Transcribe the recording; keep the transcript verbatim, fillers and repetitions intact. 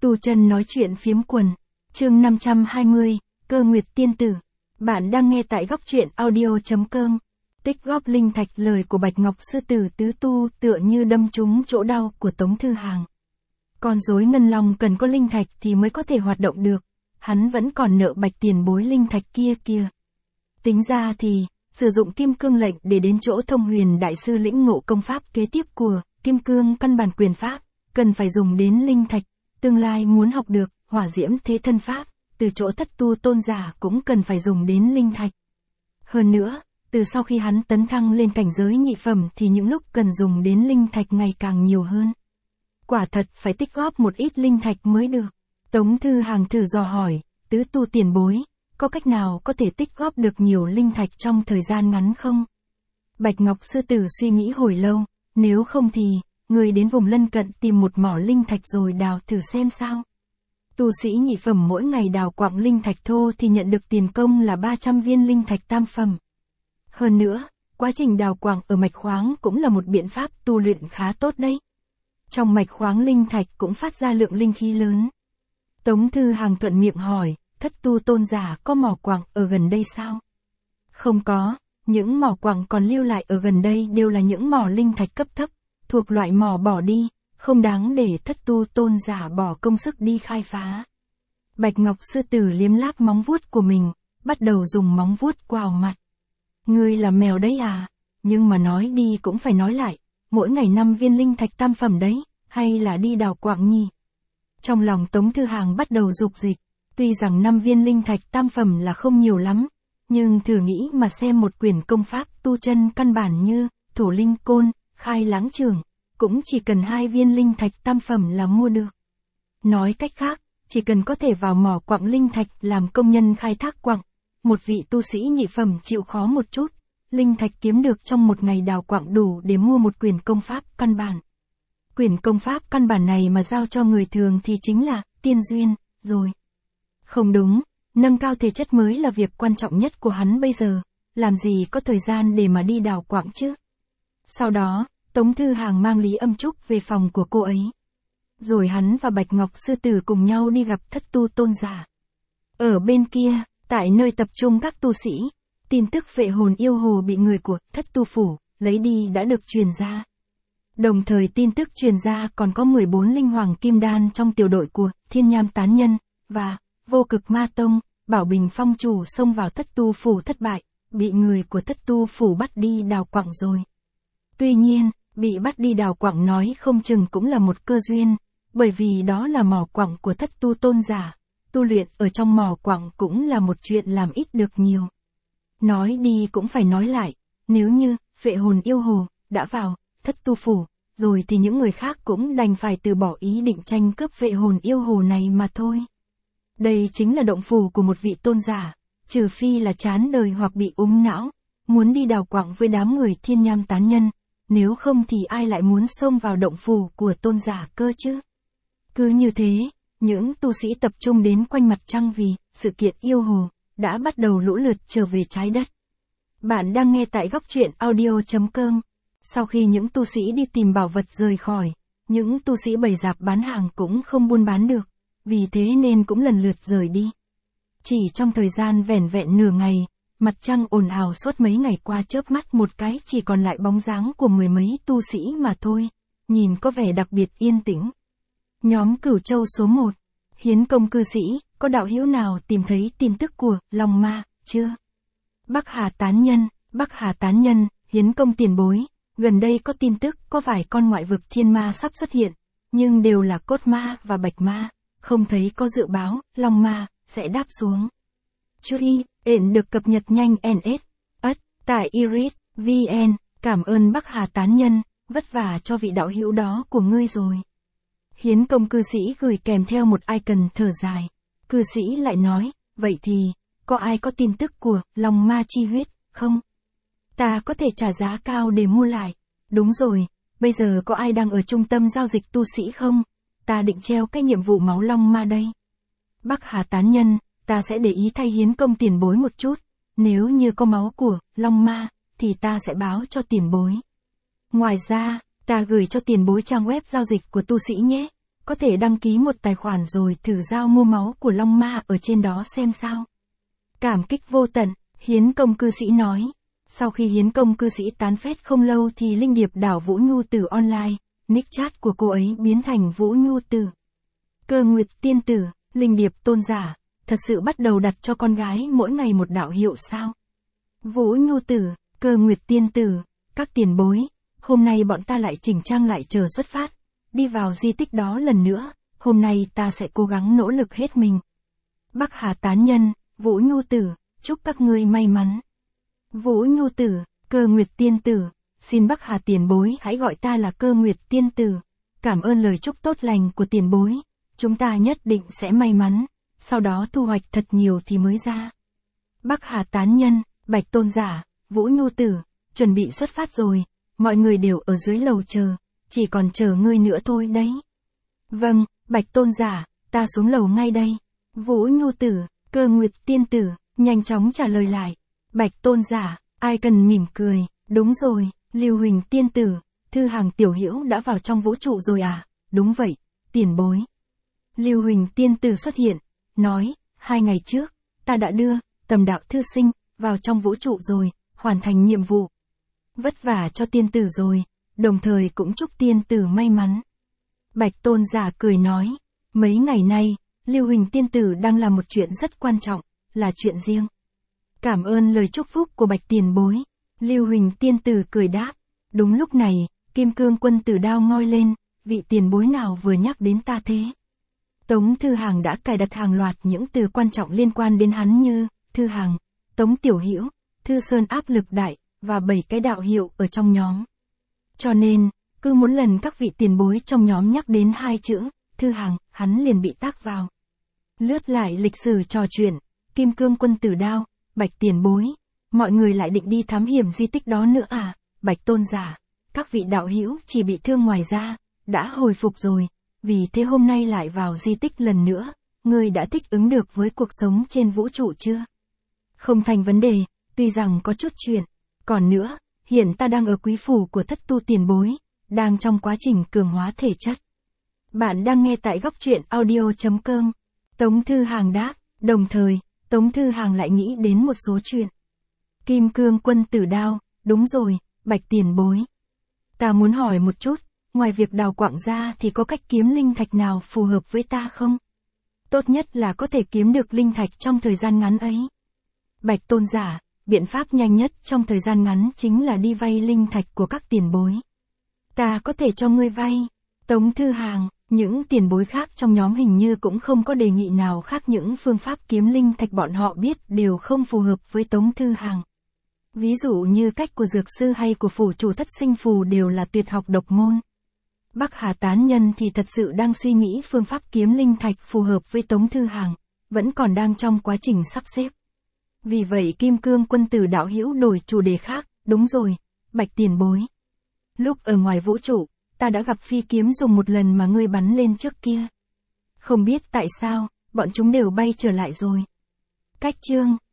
Tu chân nói chuyện phiếm quần. Chương năm trăm hai mươi, Cơ Nguyệt Tiên Tử. Bạn đang nghe tại góc truyện audio chấm com. Tích góp linh thạch, lời của Bạch Ngọc Sư Tử tứ tu tựa như đâm trúng chỗ đau của Tống Thư Hàng. Con rối ngân long cần có linh thạch thì mới có thể hoạt động được. Hắn vẫn còn nợ Bạch tiền bối linh thạch kia kìa. Tính ra thì, sử dụng kim cương lệnh để đến chỗ Thông Huyền Đại Sư lĩnh ngộ công pháp kế tiếp của kim cương căn bản quyền pháp, cần phải dùng đến linh thạch. Tương lai muốn học được hỏa diễm thế thân pháp, từ chỗ thất tu tôn giả cũng cần phải dùng đến linh thạch. Hơn nữa, từ sau khi hắn tấn thăng lên cảnh giới nhị phẩm thì những lúc cần dùng đến linh thạch ngày càng nhiều hơn. Quả thật phải tích góp một ít linh thạch mới được. Tống Thư Hàng thử dò hỏi, tứ tu tiền bối, có cách nào có thể tích góp được nhiều linh thạch trong thời gian ngắn không? Bạch Ngọc Sư Tử suy nghĩ hồi lâu, nếu không thì, người đến vùng lân cận tìm một mỏ linh thạch rồi đào thử xem sao. Tu sĩ nhị phẩm mỗi ngày đào quặng linh thạch thô thì nhận được tiền công là ba trăm viên linh thạch tam phẩm. Hơn nữa, quá trình đào quặng ở mạch khoáng cũng là một biện pháp tu luyện khá tốt đấy. Trong mạch khoáng linh thạch cũng phát ra lượng linh khí lớn. Tống Thư Hàng thuận miệng hỏi, thất tu tôn giả có mỏ quặng ở gần đây sao? Không có, những mỏ quặng còn lưu lại ở gần đây đều là những mỏ linh thạch cấp thấp, thuộc loại mỏ bỏ đi, không đáng để thất tu tôn giả bỏ công sức đi khai phá. Bạch Ngọc Sư Tử liếm láp móng vuốt của mình, bắt đầu dùng móng vuốt quào mặt. Ngươi là mèo đấy à, nhưng mà nói đi cũng phải nói lại, mỗi ngày năm viên linh thạch tam phẩm đấy, hay là đi đào quặng nhỉ? Trong lòng Tống Thư Hàng bắt đầu dục dịch, tuy rằng năm viên linh thạch tam phẩm là không nhiều lắm, nhưng thử nghĩ mà xem một quyển công pháp tu chân căn bản như Thổ Linh Côn, Khai Láng Trường, cũng chỉ cần hai viên linh thạch tam phẩm là mua được. Nói cách khác, chỉ cần có thể vào mỏ quặng linh thạch làm công nhân khai thác quặng, một vị tu sĩ nhị phẩm chịu khó một chút, linh thạch kiếm được trong một ngày đào quặng đủ để mua một quyển công pháp căn bản. Quyển công pháp căn bản này mà giao cho người thường thì chính là tiên duyên, rồi. Không đúng, nâng cao thể chất mới là việc quan trọng nhất của hắn bây giờ, làm gì có thời gian để mà đi đào quặng chứ. Sau đó, Tống Thư Hàng mang Lý Âm Trúc về phòng của cô ấy. Rồi hắn và Bạch Ngọc Sư Tử cùng nhau đi gặp thất tu tôn giả. Ở bên kia, tại nơi tập trung các tu sĩ, tin tức Phệ Hồn Yêu Hồ bị người của thất tu phủ lấy đi đã được truyền ra. Đồng thời tin tức truyền ra còn có mười bốn linh hoàng kim đan trong tiểu đội của Thiên Nham Tán Nhân và Vô Cực Ma Tông, Bảo Bình Phong chủ xông vào thất tu phủ thất bại, bị người của thất tu phủ bắt đi đào quặng rồi. Tuy nhiên, bị bắt đi đào quặng nói không chừng cũng là một cơ duyên, bởi vì đó là mỏ quặng của thất tu tôn giả, tu luyện ở trong mỏ quặng cũng là một chuyện làm ít được nhiều. Nói đi cũng phải nói lại, nếu như Phệ Hồn Yêu Hồ đã vào thất tu phủ, rồi thì những người khác cũng đành phải từ bỏ ý định tranh cướp Phệ Hồn Yêu Hồ này mà thôi. Đây chính là động phủ của một vị tôn giả, trừ phi là chán đời hoặc bị úng não, muốn đi đào quặng với đám người Thiên Nham Tán Nhân, nếu không thì ai lại muốn xông vào động phủ của tôn giả cơ chứ. Cứ như thế, những tu sĩ tập trung đến quanh mặt trăng vì sự kiện yêu hồ, đã bắt đầu lũ lượt trở về trái đất. Bạn đang nghe tại góc truyện audio chấm com. Sau khi những tu sĩ đi tìm bảo vật rời khỏi, những tu sĩ bày rạp bán hàng cũng không buôn bán được, vì thế nên cũng lần lượt rời đi. Chỉ trong thời gian vẻn vẹn nửa ngày, mặt trăng ồn ào suốt mấy ngày qua chớp mắt một cái chỉ còn lại bóng dáng của mười mấy tu sĩ mà thôi, nhìn có vẻ đặc biệt yên tĩnh. Nhóm Cửu Châu số một, Hiến Công cư sĩ, có đạo hữu nào tìm thấy tin tức của Long Ma chưa? Bắc Hà Tán Nhân, Bắc Hà Tán Nhân, Hiến Công tiền bối, gần đây có tin tức có vài con ngoại vực thiên ma sắp xuất hiện, nhưng đều là cốt ma và bạch ma, không thấy có dự báo Long Ma sẽ đáp xuống. Chú ý, ện được cập nhật nhanh en ét, ất, tại Iris, vê en, cảm ơn Bắc Hà Tán Nhân, vất vả cho vị đạo hữu đó của ngươi rồi. Hiến Công cư sĩ gửi kèm theo một icon thở dài. Cư sĩ lại nói, vậy thì, có ai có tin tức của Long Ma chi huyết, không? Ta có thể trả giá cao để mua lại. Đúng rồi, bây giờ có ai đang ở trung tâm giao dịch tu sĩ không? Ta định treo cái nhiệm vụ máu Long Ma đây. Bắc Hà Tán Nhân, ta sẽ để ý thay Hiến Công tiền bối một chút. Nếu như có máu của Long Ma, thì ta sẽ báo cho tiền bối. Ngoài ra, ta gửi cho tiền bối trang web giao dịch của tu sĩ nhé. có thể đăng ký một tài khoản rồi thử giao mua máu của Long Ma ở trên đó xem sao. Cảm kích vô tận, Hiến Công cư sĩ nói. Sau khi Hiến Công cư sĩ tán phét không lâu thì Linh Điệp đảo Vũ Nhu Tử online, nick chat của cô ấy biến thành Vũ Nhu Tử. Cơ Nguyệt Tiên Tử, Linh Điệp tôn giả, thật sự bắt đầu đặt cho con gái mỗi ngày một đạo hiệu sao? Vũ Nhu Tử, Cơ Nguyệt Tiên Tử, các tiền bối, hôm nay bọn ta lại chỉnh trang lại chờ xuất phát, đi vào di tích đó lần nữa, hôm nay ta sẽ cố gắng nỗ lực hết mình. Bắc Hà Tán Nhân, Vũ Nhu Tử, chúc các ngươi may mắn. Vũ Nhu Tử, Cơ Nguyệt Tiên Tử, xin Bắc Hà tiền bối hãy gọi ta là Cơ Nguyệt Tiên Tử, cảm ơn lời chúc tốt lành của tiền bối, chúng ta nhất định sẽ may mắn, sau đó thu hoạch thật nhiều thì mới ra. Bắc Hà Tán Nhân, Bạch Tôn Giả, Vũ Nhu Tử, chuẩn bị xuất phát rồi, mọi người đều ở dưới lầu chờ, chỉ còn chờ ngươi nữa thôi đấy. Vâng, Bạch Tôn Giả, ta xuống lầu ngay đây. Vũ Nhu Tử, Cơ Nguyệt Tiên Tử, nhanh chóng trả lời lại. Bạch Tôn Giả, ai cần mỉm cười, đúng rồi, Lưu Huỳnh Tiên Tử, Thư Hàng tiểu hữu đã vào trong vũ trụ rồi à, đúng vậy, tiền bối. Lưu Huỳnh Tiên Tử xuất hiện, nói, hai ngày trước, ta đã đưa, Tầm Đạo Thư Sinh, vào trong vũ trụ rồi, hoàn thành nhiệm vụ. Vất vả cho tiên tử rồi, đồng thời cũng chúc tiên tử may mắn. Bạch Tôn Giả cười nói, mấy ngày nay, Lưu Huỳnh Tiên Tử đang làm một chuyện rất quan trọng, là chuyện riêng. Cảm ơn lời chúc phúc của Bạch tiền bối. Lưu Huỳnh Tiên Tử cười đáp, đúng lúc này, Kim Cương Quân Tử đao ngoi lên, vị tiền bối nào vừa nhắc đến ta thế? Tống Thư Hàng đã cài đặt hàng loạt những từ quan trọng liên quan đến hắn như, Thư Hàng, Tống Tiểu Hữu, Thư Sơn áp lực đại, và bảy cái đạo hiệu ở trong nhóm. Cho nên, cứ mỗi lần các vị tiền bối trong nhóm nhắc đến hai chữ, Thư Hàng, hắn liền bị tác vào. Lướt lại lịch sử trò chuyện, Kim Cương Quân Tử đao, Bạch tiền bối, mọi người lại định đi thám hiểm di tích đó nữa à? Bạch Tôn Giả, các vị đạo hữu chỉ bị thương ngoài ra, đã hồi phục rồi, vì thế hôm nay lại vào di tích lần nữa, ngươi đã thích ứng được với cuộc sống trên vũ trụ chưa? Không thành vấn đề, tuy rằng có chút chuyện. Còn nữa, hiện ta đang ở quý phủ của Thất Tu tiền bối, đang trong quá trình cường hóa thể chất. Bạn đang nghe tại góc truyện audio chấm com. Tống Thư Hàng đáp, đồng thời, Tống Thư Hàng lại nghĩ đến một số chuyện. Kim Cương Quân Tử đao, đúng rồi, Bạch tiền bối. Ta muốn hỏi một chút, ngoài việc đào quặng ra thì có cách kiếm linh thạch nào phù hợp với ta không? Tốt nhất là có thể kiếm được linh thạch trong thời gian ngắn ấy. Bạch Tôn Giả, biện pháp nhanh nhất trong thời gian ngắn chính là đi vay linh thạch của các tiền bối. Ta có thể cho ngươi vay. Tống Thư Hàng, những tiền bối khác trong nhóm hình như cũng không có đề nghị nào khác, những phương pháp kiếm linh thạch bọn họ biết đều không phù hợp với Tống Thư Hàng. Ví dụ như cách của dược sư hay của phủ chủ Thất Sinh Phù đều là tuyệt học độc môn. Bắc Hà Tán Nhân thì thật sự đang suy nghĩ phương pháp kiếm linh thạch phù hợp với Tống Thư Hàng, vẫn còn đang trong quá trình sắp xếp. Vì vậy Kim Cương Quân Tử đạo hữu đổi chủ đề khác, đúng rồi, Bạch tiền bối. Lúc ở ngoài vũ trụ, ta đã gặp phi kiếm dùng một lần mà ngươi bắn lên trước kia. Không biết tại sao, bọn chúng đều bay trở lại rồi. Cách chương,